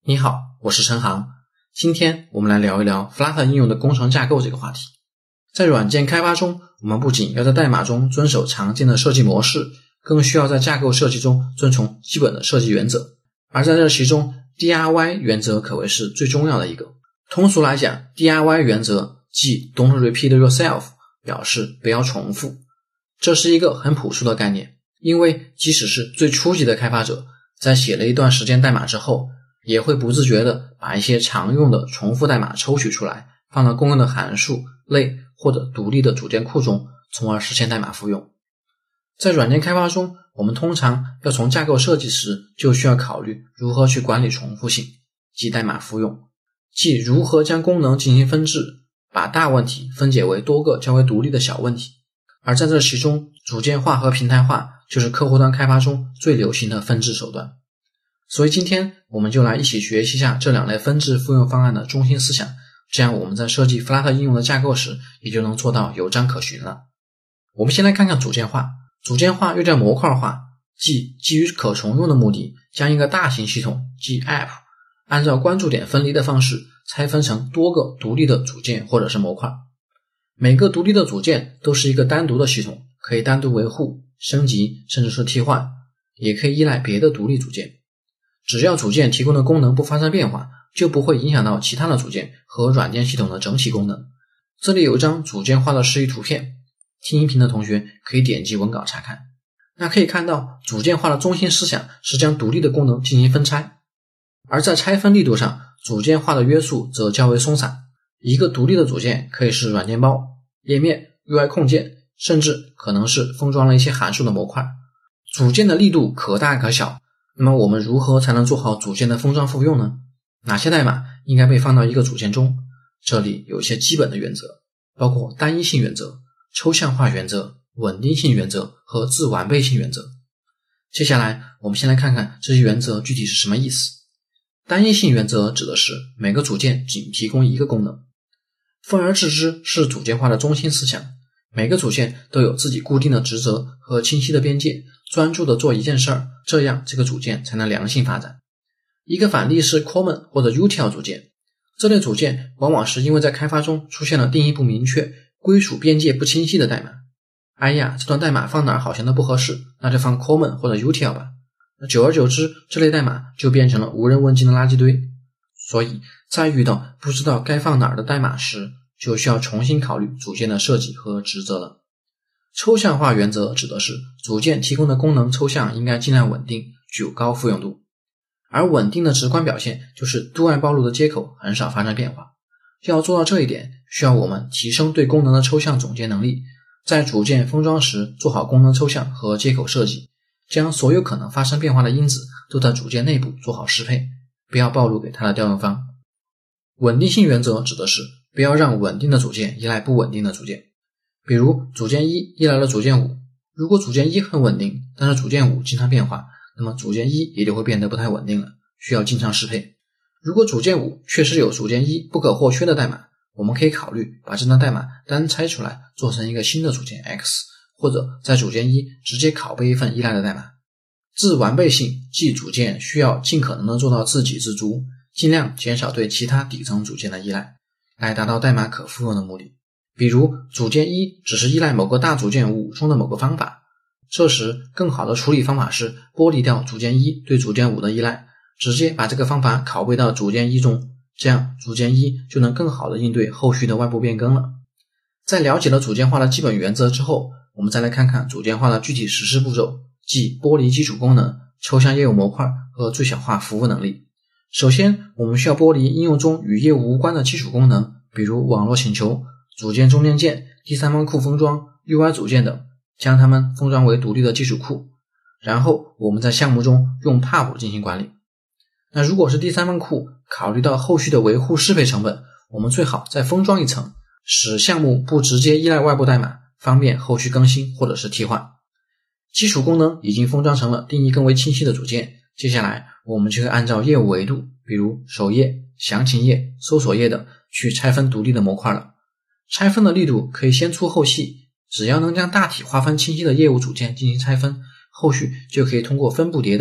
你好，我是陈航。今天我们来聊一聊 Flutter 应用的工程架构这个话题。在软件开发中，我们不仅要在代码中遵守常见的设计模式，更需要在架构设计中遵从基本的设计原则。而在这其中 DIY 原则可谓是最重要的一个。通俗来讲， DIY 原则即 Don't repeat yourself， 表示不要重复。这是一个很朴素的概念，因为即使是最初级的开发者，在写了一段时间代码之后，也会不自觉地把一些常用的重复代码抽取出来，放到公用的函数类或者独立的组件库中，从而实现代码复用。在软件开发中，我们通常要从架构设计时就需要考虑如何去管理重复性，即代码复用，即如何将功能进行分支，把大问题分解为多个较为独立的小问题。而在这其中，组件化和平台化就是客户端开发中最流行的分支手段。所以今天我们就来一起学习一下这两类分支复用方案的中心思想，这样我们在设计 Flutter 应用的架构时也就能做到有章可循了。我们先来看看组件化。组件化又叫模块化，即基于可重用的目的，将一个大型系统即 App 按照关注点分离的方式拆分成多个独立的组件或者是模块。每个独立的组件都是一个单独的系统，可以单独维护、升级甚至是替换，也可以依赖别的独立组件。只要组件提供的功能不发生变化，就不会影响到其他的组件和软件系统的整体功能。这里有一张组件化的示意图片，听音频的同学可以点击文稿查看。那可以看到，组件化的中心思想是将独立的功能进行分拆，而在拆分力度上，组件化的约束则较为松散。一个独立的组件可以是软件包、页面、UI 控件，甚至可能是封装了一些函数的模块。组件的力度可大可小，那么我们如何才能做好组件的封装复用呢？哪些代码应该被放到一个组件中？这里有一些基本的原则，包括单一性原则、抽象化原则、稳定性原则和自完备性原则。接下来我们先来看看这些原则具体是什么意思。单一性原则指的是每个组件仅提供一个功能。分而治之是组件化的中心思想，每个组件都有自己固定的职责和清晰的边界，专注的做一件事儿，这样这个组件才能良性发展。一个反例是 Common 或者 Util 组件，这类组件往往是因为在开发中出现了定义不明确、归属边界不清晰的代码。哎呀，这段代码放哪儿好像都不合适，那就放 Common 或者 Util 吧。那久而久之，这类代码就变成了无人问津的垃圾堆。所以在遇到不知道该放哪儿的代码时，就需要重新考虑组件的设计和职责了。抽象化原则指的是组件提供的功能抽象应该尽量稳定，具有高复用度。而稳定的直观表现就是对外暴露的接口很少发生变化。要做到这一点，需要我们提升对功能的抽象总结能力，在组件封装时做好功能抽象和接口设计，将所有可能发生变化的因子都在组件内部做好适配，不要暴露给它的调用方。稳定性原则指的是不要让稳定的组件依赖不稳定的组件。比如组件1依赖了组件5，如果组件1很稳定，但是组件5经常变化，那么组件1也就会变得不太稳定了，需要经常适配。如果组件5确实有组件1不可或缺的代码，我们可以考虑把这段代码单拆出来做成一个新的组件 X， 或者在组件1直接拷贝一份依赖的代码。自完备性即组件需要尽可能的做到自给自足，尽量减少对其他底层组件的依赖，来达到代码可复用的目的。比如组件1只是依赖某个大组件5中的某个方法，这时更好的处理方法是剥离掉组件1对组件5的依赖，直接把这个方法拷贝到组件1中，这样组件1就能更好的应对后续的外部变更了。在了解了组件化的基本原则之后，我们再来看看组件化的具体实施步骤，即剥离基础功能、抽象业务模块和最小化服务能力。首先我们需要剥离应用中与业务无关的基础功能，比如网络请求、组件中间件、第三方库封装、UI 组件等，将它们封装为独立的基础库。然后我们在项目中用 pub 进行管理。那如果是第三方库，考虑到后续的维护适配成本，我们最好再封装一层，使项目不直接依赖外部代码，方便后续更新或者是替换。基础功能已经封装成了定义更为清晰的组件，接下来我们就会按照业务维度，比如首页、详情页、搜索页等，去拆分独立的模块了。拆分的力度可以先粗后细，只要能将大体划分清晰的业务组件进行拆分，后续就可以通过分布迭代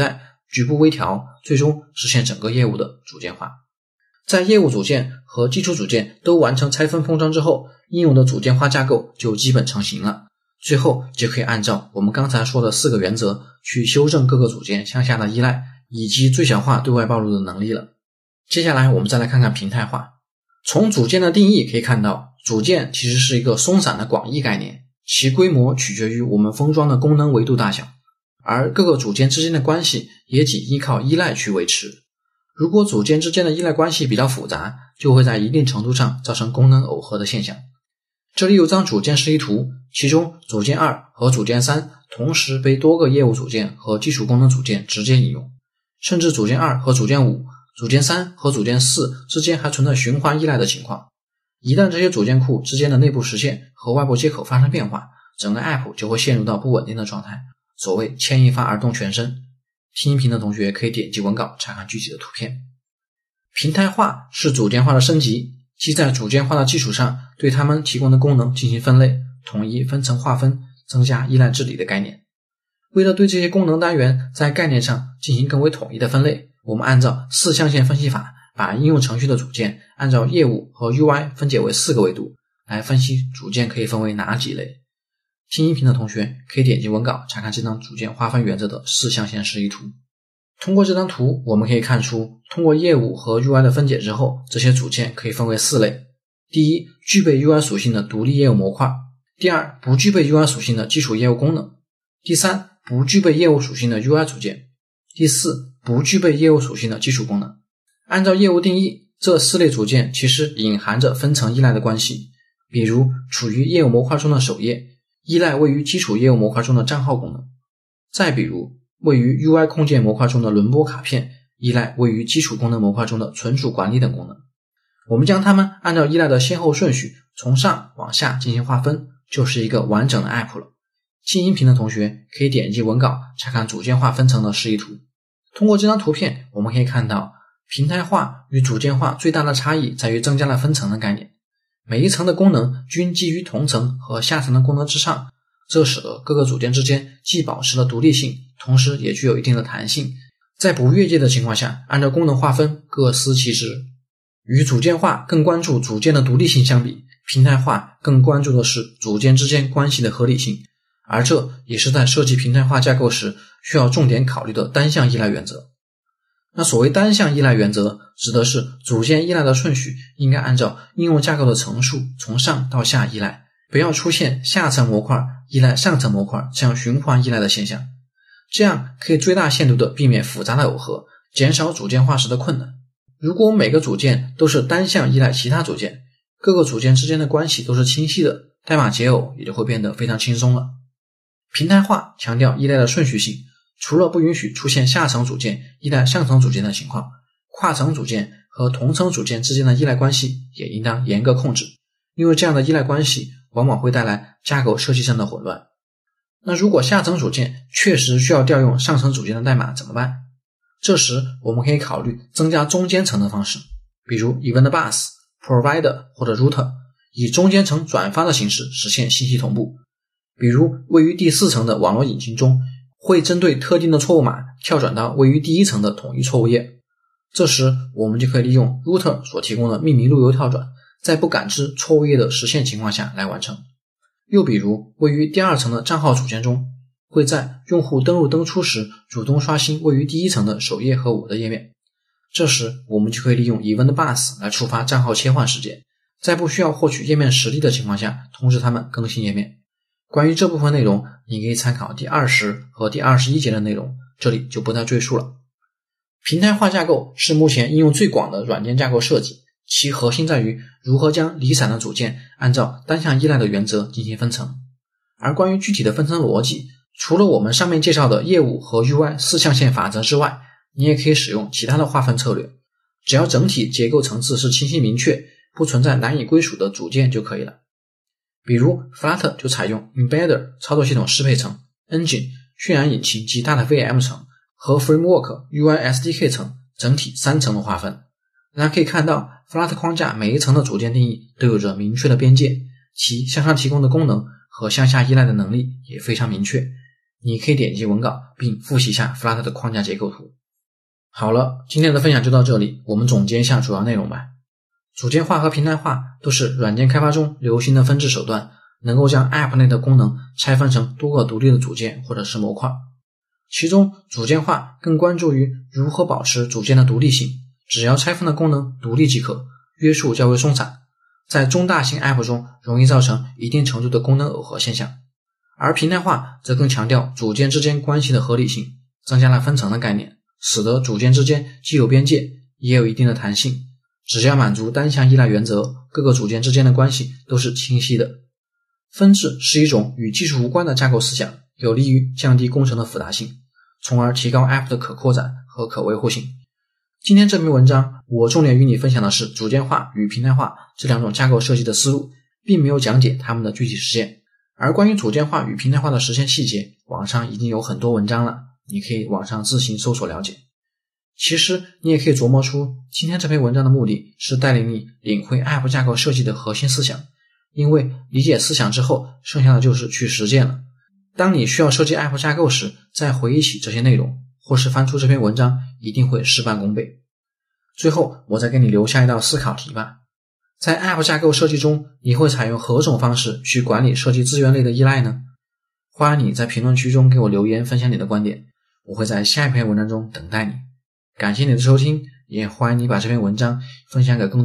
局部微调，最终实现整个业务的组件化。在业务组件和基础组件都完成拆分封装之后，应用的组件化架构就基本成型了。最后就可以按照我们刚才说的4个原则去修正各个组件向下的依赖，以及最小化对外暴露的能力了。接下来我们再来看看平台化。从组件的定义可以看到，组件其实是一个松散的广义概念，其规模取决于我们封装的功能维度大小，而各个组件之间的关系也仅依靠依赖去维持。如果组件之间的依赖关系比较复杂，就会在一定程度上造成功能耦合的现象。这里有张组件示意图，其中组件2和组件3同时被多个业务组件和基础功能组件直接引用，甚至组件2和组件5、组件3和组件4之间还存在循环依赖的情况。一旦这些组件库之间的内部实现和外部接口发生变化，整个 App 就会陷入到不稳定的状态，所谓牵一发而动全身。听音频的同学可以点击文稿查看具体的图片。平台化是组件化的升级，即在组件化的基础上对它们提供的功能进行分类，统一分层划分，增加依赖治理的概念。为了对这些功能单元在概念上进行更为统一的分类，我们按照4象限分析法，把应用程序的组件按照业务和 UI 分解为4个维度，来分析组件可以分为哪几类。听音频的同学可以点击文稿查看这张组件划分原则的4象限示意图。通过这张图，我们可以看出，通过业务和 UI 的分解之后，这些组件可以分为4类。第一，具备 UI 属性的独立业务模块；第二，不具备 UI 属性的基础业务功能；第三，不具备业务属性的 UI 组件；第四，不具备业务属性的基础功能。按照业务定义，这4类组件其实隐含着分层依赖的关系，比如处于业务模块中的首页，依赖位于基础业务模块中的账号功能；再比如位于 UI 控件模块中的轮播卡片，依赖位于基础功能模块中的存储管理等功能。我们将它们按照依赖的先后顺序从上往下进行划分，就是一个完整的 App 了。听音频的同学可以点击文稿查看组件化分层的示意图。通过这张图片，我们可以看到平台化与组件化最大的差异在于增加了分层的概念，每一层的功能均基于同层和下层的功能之上，这使得各个组件之间既保持了独立性，同时也具有一定的弹性，在不越界的情况下，按照功能划分各司其职。与组件化更关注组件的独立性相比，平台化更关注的是组件之间关系的合理性，而这也是在设计平台化架构时需要重点考虑的单向依赖原则。那所谓单向依赖原则，指的是组件依赖的顺序应该按照应用架构的层数从上到下依赖，不要出现下层模块依赖上层模块这样循环依赖的现象，这样可以最大限度地避免复杂的耦合，减少组件化时的困难。如果每个组件都是单向依赖其他组件，各个组件之间的关系都是清晰的，代码解耦也就会变得非常轻松了。平台化强调依赖的顺序性，除了不允许出现下层组件依赖上层组件的情况，跨层组件和同层组件之间的依赖关系也应当严格控制，因为这样的依赖关系往往会带来架构设计上的混乱。那如果下层组件确实需要调用上层组件的代码怎么办？这时我们可以考虑增加中间层的方式，比如 Event Bus、Provider 或者 Router， 以中间层转发的形式实现信息同步。比如位于第4层的网络引擎中，会针对特定的错误码跳转到位于第1层的统一错误页。这时我们就可以利用 Router 所提供的命名路由跳转，在不感知错误页的实现情况下来完成。又比如位于第2层的账号组件中，会在用户登入登出时主动刷新位于第1层的首页和我的页面。这时我们就可以利用 Event Bus 来触发账号切换事件，在不需要获取页面实例的情况下通知他们更新页面。关于这部分内容，你可以参考第20和第21节的内容，这里就不再赘述了。平台化架构是目前应用最广的软件架构设计，其核心在于如何将离散的组件按照单向依赖的原则进行分层。而关于具体的分层逻辑，除了我们上面介绍的业务和 UI 4象限法则之外，你也可以使用其他的划分策略，只要整体结构层次是清晰明确，不存在难以归属的组件就可以了。比如 Flutter 就采用 Embedder 操作系统适配层、Engine 渲染引擎及大的 VM 层和 Framework UI SDK 层整体3层的划分。大家可以看到 Flutter 框架每一层的组件定义都有着明确的边界，其向上提供的功能和向下依赖的能力也非常明确， 你可以点击文稿并复习一下 Flutter 的框架结构图。好了，今天的分享就到这里，我们总结一下主要内容吧。组件化和平台化都是软件开发中流行的分支手段，能够将 App 内的功能拆分成多个独立的组件或者是模块。其中组件化更关注于如何保持组件的独立性，只要拆分的功能独立即可，约束较为松散，在中大型 App 中容易造成一定程度的功能耦合现象。而平台化则更强调组件之间关系的合理性，增加了分层的概念，使得组件之间既有边界也有一定的弹性，只要满足单向依赖原则，各个组件之间的关系都是清晰的。分支是一种与技术无关的架构思想，有利于降低工程的复杂性，从而提高 App 的可扩展和可维护性。今天这篇文章我重点与你分享的是组件化与平台化这两种架构设计的思路，并没有讲解它们的具体实现。而关于组件化与平台化的实现细节，网上已经有很多文章了，你可以网上自行搜索了解。其实你也可以琢磨出，今天这篇文章的目的是带领你领会 App 架构设计的核心思想，因为理解思想之后，剩下的就是去实践了。当你需要设计 App 架构时，再回忆起这些内容，或是翻出这篇文章，一定会事半功倍。最后，我再给你留下一道思考题吧。在 App 架构设计中，你会采用何种方式去管理设计资源类的依赖呢？欢迎你在评论区中给我留言分享你的观点，我会在下一篇文章中等待你。感谢你的收听，也欢迎你把这篇文章分享给更多